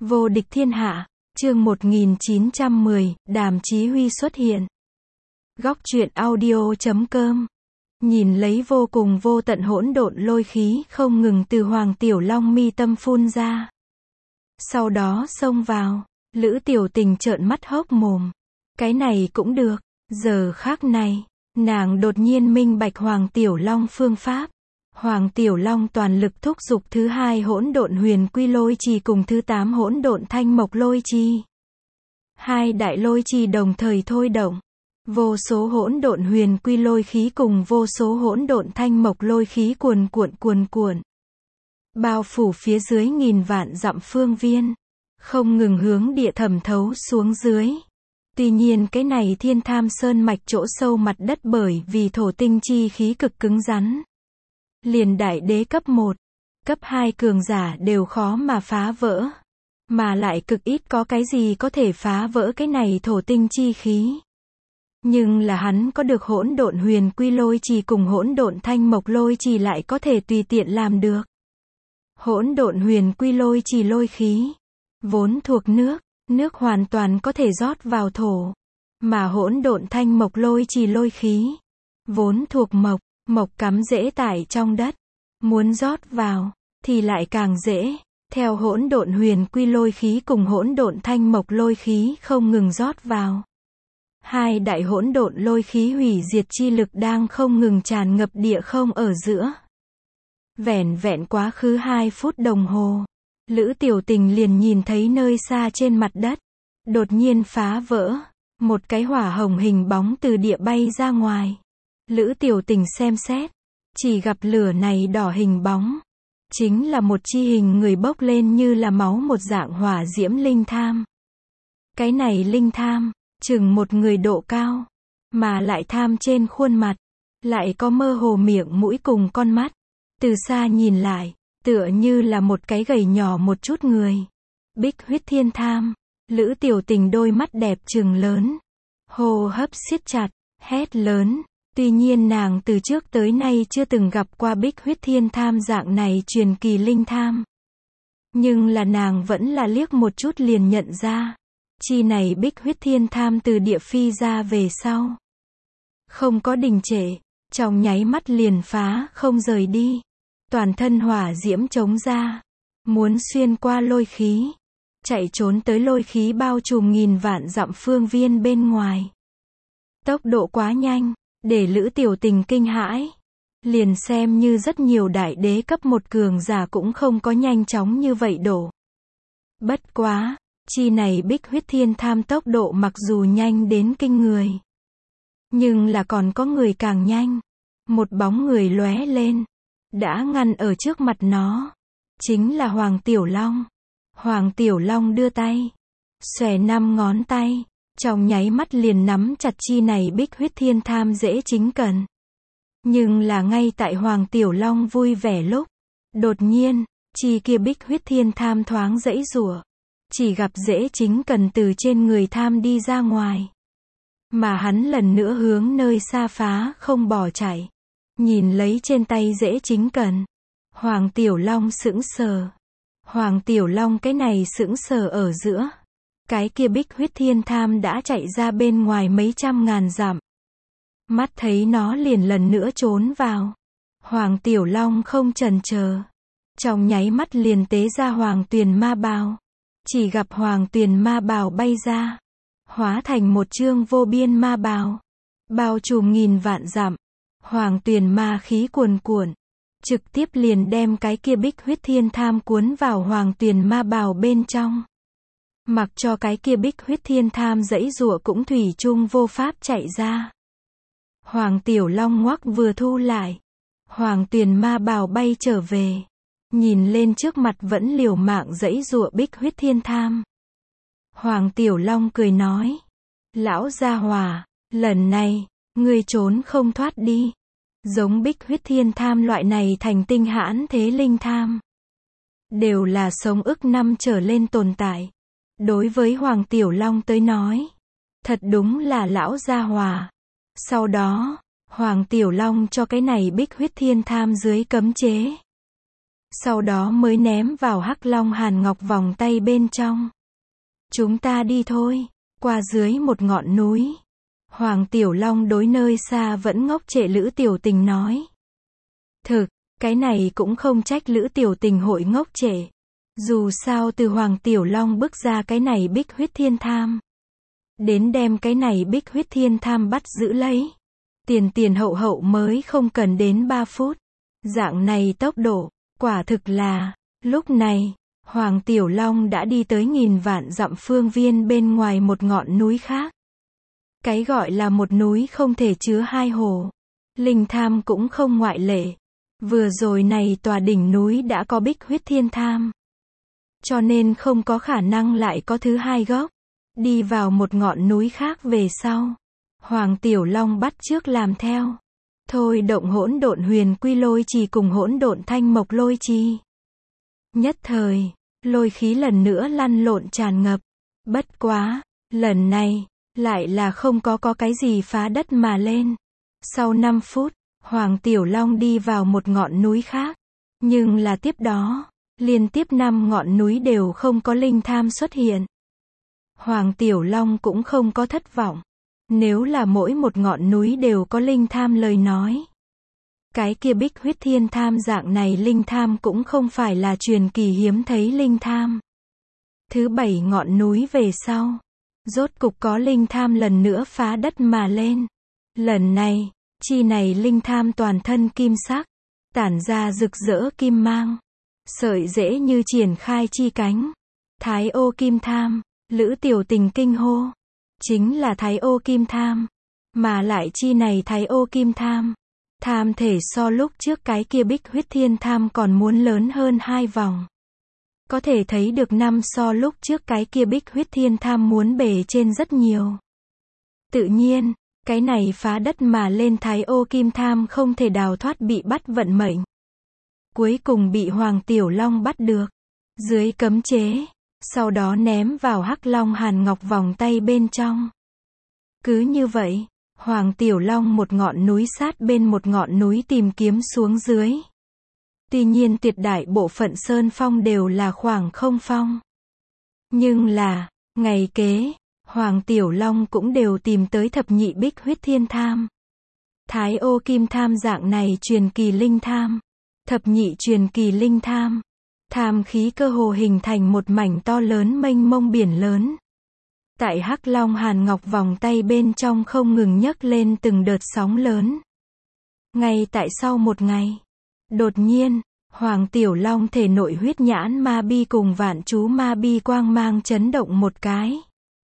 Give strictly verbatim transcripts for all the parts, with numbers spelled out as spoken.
Vô địch thiên hạ, chương một nghìn chín trăm mười, Đàm Chí Huy xuất hiện. Góc truyện audio chấm com. Nhìn lấy vô cùng vô tận hỗn độn lôi khí không ngừng từ Hoàng Tiểu Long mi tâm phun ra. Sau đó xông vào, Lữ Tiểu Tình trợn mắt hốc mồm. Cái này cũng được, giờ khác này, nàng đột nhiên minh bạch Hoàng Tiểu Long phương pháp. Hoàng Tiểu Long toàn lực thúc giục thứ hai hỗn độn huyền quy lôi trì cùng thứ tám hỗn độn thanh mộc lôi trì. Hai đại lôi trì đồng thời thôi động. Vô số hỗn độn huyền quy lôi khí cùng vô số hỗn độn thanh mộc lôi khí cuồn cuộn cuồn cuộn. Bao phủ phía dưới nghìn vạn dặm phương viên. Không ngừng hướng địa thẩm thấu xuống dưới. Tuy nhiên cái này Thiên Tham Sơn mạch chỗ sâu mặt đất bởi vì thổ tinh chi khí cực cứng rắn. Liền đại đế cấp một, cấp hai cường giả đều khó mà phá vỡ. Mà lại cực ít có cái gì có thể phá vỡ cái này thổ tinh chi khí. Nhưng là hắn có được hỗn độn huyền quy lôi trì cùng hỗn độn thanh mộc lôi trì lại có thể tùy tiện làm được. Hỗn độn huyền quy lôi trì lôi khí, vốn thuộc nước, nước hoàn toàn có thể rót vào thổ. Mà hỗn độn thanh mộc lôi trì lôi khí, vốn thuộc mộc. Mộc cắm rễ tại trong đất, muốn rót vào, thì lại càng dễ. Theo hỗn độn huyền quy lôi khí cùng hỗn độn thanh mộc lôi khí không ngừng rót vào. Hai đại hỗn độn lôi khí hủy diệt chi lực đang không ngừng tràn ngập địa không ở giữa. Vẻn vẹn quá khứ hai phút đồng hồ, Lữ Tiểu Tình liền nhìn thấy nơi xa trên mặt đất, đột nhiên phá vỡ, một cái hỏa hồng hình bóng từ địa bay ra ngoài. Lữ Tiểu Tình xem xét, chỉ gặp lửa này đỏ hình bóng, chính là một chi hình người bốc lên như là máu một dạng hỏa diễm linh tham. Cái này linh tham, chừng một người độ cao, mà lại tham trên khuôn mặt, lại có mơ hồ miệng mũi cùng con mắt. Từ xa nhìn lại, tựa như là một cái gầy nhỏ một chút người. Bích huyết thiên tham, Lữ Tiểu Tình đôi mắt đẹp trừng lớn, hô hấp siết chặt, hét lớn. Tuy nhiên nàng từ trước tới nay chưa từng gặp qua bích huyết thiên tham dạng này truyền kỳ linh tham. Nhưng là nàng vẫn là liếc một chút liền nhận ra. Chi này bích huyết thiên tham từ địa phi ra về sau. Không có đình trệ, trong nháy mắt liền phá không rời đi. Toàn thân hỏa diễm chống ra. Muốn xuyên qua lôi khí. Chạy trốn tới lôi khí bao trùm nghìn vạn dặm phương viên bên ngoài. Tốc độ quá nhanh. Để Lữ Tiểu Tình kinh hãi. Liền xem như rất nhiều đại đế cấp một cường giả cũng không có nhanh chóng như vậy đổ. Bất quá, chi này bích huyết thiên tham tốc độ mặc dù nhanh đến kinh người. Nhưng là còn có người càng nhanh. Một bóng người lóe lên. Đã ngăn ở trước mặt nó. Chính là Hoàng Tiểu Long. Hoàng Tiểu Long đưa tay. Xòe năm ngón tay. Trong nháy mắt liền nắm chặt chi này bích huyết thiên tham dễ chính cần. Nhưng là ngay tại Hoàng Tiểu Long vui vẻ lúc. Đột nhiên, chi kia bích huyết thiên tham thoáng giãy giụa. Chỉ gặp dễ chính cần từ trên người tham đi ra ngoài. Mà hắn lần nữa hướng nơi xa phá không bỏ chạy. Nhìn lấy trên tay dễ chính cần. Hoàng Tiểu Long sững sờ. Hoàng Tiểu Long cái này sững sờ ở giữa. Cái kia bích huyết thiên tham đã chạy ra bên ngoài mấy trăm ngàn dặm. Mắt thấy nó liền lần nữa trốn vào. Hoàng Tiểu Long không chần chờ. Trong nháy mắt liền tế ra Hoàng Tuyền Ma Bào. Chỉ gặp Hoàng Tuyền Ma Bào bay ra. Hóa thành một chương vô biên ma bào. Bao trùm nghìn vạn dặm. Hoàng Tuyền ma khí cuồn cuộn. Trực tiếp liền đem cái kia bích huyết thiên tham cuốn vào Hoàng Tuyền Ma Bào bên trong. Mặc cho cái kia bích huyết thiên tham giãy giụa cũng thủy chung vô pháp chạy ra. Hoàng Tiểu Long ngoắc vừa thu lại. Hoàng Tuyền ma bào bay trở về. Nhìn lên trước mặt vẫn liều mạng giãy giụa bích huyết thiên tham. Hoàng Tiểu Long cười nói. Lão gia hỏa, lần này, ngươi trốn không thoát đi. Giống bích huyết thiên tham loại này thành tinh hãn thế linh tham. Đều là sống ức năm trở lên tồn tại. Đối với Hoàng Tiểu Long tới nói, thật đúng là lão gia hỏa. Sau đó, Hoàng Tiểu Long cho cái này bích huyết thiên tham dưới cấm chế. Sau đó mới ném vào Hắc Long Hàn Ngọc vòng tay bên trong. Chúng ta đi thôi, qua dưới một ngọn núi. Hoàng Tiểu Long đối nơi xa vẫn ngốc trệ Lữ Tiểu Tình nói. Thực, cái này cũng không trách Lữ Tiểu Tình hội ngốc trệ. Dù sao từ Hoàng Tiểu Long bước ra cái này Bích Huyết Thiên Tham, đến đem cái này Bích Huyết Thiên Tham bắt giữ lấy, tiền tiền hậu hậu mới không cần đến ba phút. Dạng này tốc độ, quả thực là, lúc này, Hoàng Tiểu Long đã đi tới nghìn vạn dặm phương viên bên ngoài một ngọn núi khác. Cái gọi là một núi không thể chứa hai hồ. Linh Tham cũng không ngoại lệ. Vừa rồi này tòa đỉnh núi đã có Bích Huyết Thiên Tham, cho nên không có khả năng lại có thứ hai gốc. Đi vào một ngọn núi khác về sau, Hoàng Tiểu Long bắt chước làm theo. Thôi động hỗn độn huyền quy lôi trì cùng hỗn độn thanh mộc lôi trì. Nhất thời, lôi khí lần nữa lăn lộn tràn ngập. Bất quá, lần này, lại là không có có cái gì phá đất mà lên. Sau năm phút, Hoàng Tiểu Long đi vào một ngọn núi khác. Nhưng là tiếp đó, liên tiếp năm ngọn núi đều không có linh tham xuất hiện. Hoàng Tiểu Long cũng không có thất vọng. Nếu là mỗi một ngọn núi đều có linh tham lời nói, cái kia Bích Huyết Thiên Tham dạng này linh tham cũng không phải là truyền kỳ hiếm thấy linh tham. Thứ bảy ngọn núi về sau, rốt cục có linh tham lần nữa phá đất mà lên. Lần này, chi này linh tham toàn thân kim sắc, tản ra rực rỡ kim mang, sợi rễ như triển khai chi cánh. Thái Ô Kim Tham, Lữ Tiểu Tình kinh hô. Chính là Thái Ô Kim Tham. Mà lại chi này Thái Ô Kim Tham, tham thể so lúc trước cái kia Bích Huyết Thiên Tham còn muốn lớn hơn hai vòng. Có thể thấy được năm so lúc trước cái kia Bích Huyết Thiên Tham muốn bề trên rất nhiều. Tự nhiên, cái này phá đất mà lên Thái Ô Kim Tham không thể đào thoát bị bắt vận mệnh. Cuối cùng bị Hoàng Tiểu Long bắt được, dưới cấm chế, sau đó ném vào Hắc Long Hàn Ngọc vòng tay bên trong. Cứ như vậy, Hoàng Tiểu Long một ngọn núi sát bên một ngọn núi tìm kiếm xuống dưới. Tuy nhiên tuyệt đại bộ phận sơn phong đều là khoảng không phong. Nhưng là, ngày kế, Hoàng Tiểu Long cũng đều tìm tới thập nhị Bích Huyết Thiên Tham. Thái Ô Kim Tham dạng này truyền kỳ linh tham. Thập nhị truyền kỳ linh tham. Tham khí cơ hồ hình thành một mảnh to lớn mênh mông biển lớn. Tại Hắc Long Hàn Ngọc vòng tay bên trong không ngừng nhấc lên từng đợt sóng lớn. Ngay tại sau một ngày, đột nhiên, Hoàng Tiểu Long thể nội huyết nhãn ma bi cùng vạn chú ma bi quang mang chấn động một cái.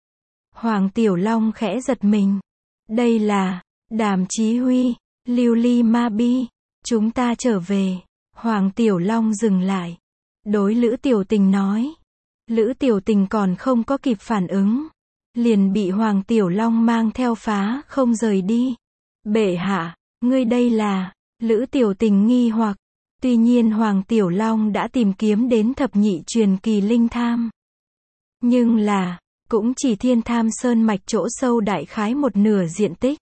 Hoàng Tiểu Long khẽ giật mình. Đây là, Đàm Chí Huy, Lưu Ly ma bi, chúng ta trở về. Hoàng Tiểu Long dừng lại. Đối Lữ Tiểu Tình nói. Lữ Tiểu Tình còn không có kịp phản ứng, liền bị Hoàng Tiểu Long mang theo phá không rời đi. Bệ hạ, ngươi đây là, Lữ Tiểu Tình nghi hoặc. Tuy nhiên Hoàng Tiểu Long đã tìm kiếm đến thập nhị truyền kỳ linh tham. Nhưng là, cũng chỉ Thiên Tham Sơn mạch chỗ sâu đại khái một nửa diện tích.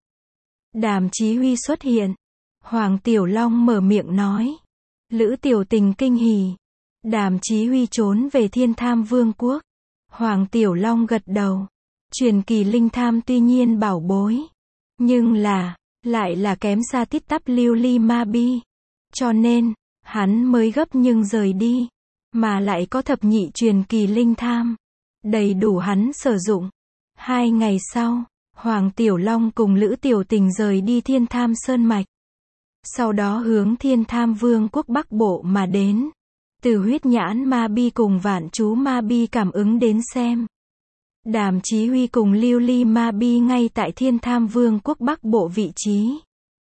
Đàm Chí Huy xuất hiện. Hoàng Tiểu Long mở miệng nói. Lữ Tiểu Tình kinh hỉ. Đàm Chí Huy trốn về Thiên Tham Vương quốc. Hoàng Tiểu Long gật đầu. Truyền kỳ linh tham tuy nhiên bảo bối, nhưng là, lại là kém xa tít tắp Lưu Ly ma bi. Cho nên, hắn mới gấp nhưng rời đi. Mà lại có thập nhị truyền kỳ linh tham, đầy đủ hắn sử dụng. Hai ngày sau, Hoàng Tiểu Long cùng Lữ Tiểu Tình rời đi Thiên Tham Sơn mạch. Sau đó hướng Thiên Tham Vương quốc Bắc Bộ mà đến. Từ huyết nhãn ma bi cùng vạn chú ma bi cảm ứng đến xem, Đàm Chí Huy cùng Lưu Ly ma bi ngay tại Thiên Tham Vương quốc Bắc Bộ vị trí.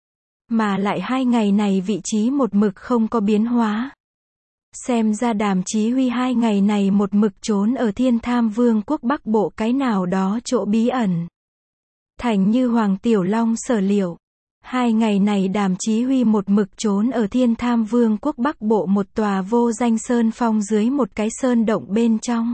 Mà lại hai ngày này vị trí một mực không có biến hóa. Xem ra Đàm Chí Huy hai ngày này một mực trốn ở Thiên Tham Vương quốc Bắc Bộ cái nào đó chỗ bí ẩn. Thành như Hoàng Tiểu Long sở liệu. Hai ngày này Đàm Chí Huy một mực trốn ở Thiên Tham Vương quốc Bắc Bộ một tòa vô danh sơn phong dưới một cái sơn động bên trong.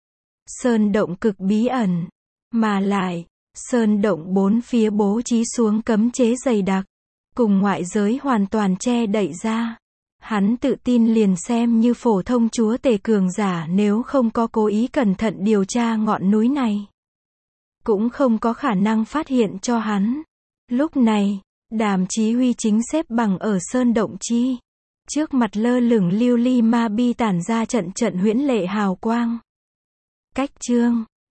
Sơn động cực bí ẩn. Mà lại, sơn động bốn phía bố trí xuống cấm chế dày đặc, cùng ngoại giới hoàn toàn che đậy ra. Hắn tự tin liền xem như phổ thông chúa tể cường giả nếu không có cố ý cẩn thận điều tra ngọn núi này, cũng không có khả năng phát hiện cho hắn. Lúc này, Đàm Chí Huy chính xếp bằng ở sơn động chi. Trước mặt lơ lửng lưu ly ma bi tản ra trận trận huyễn lệ hào quang. Cách chương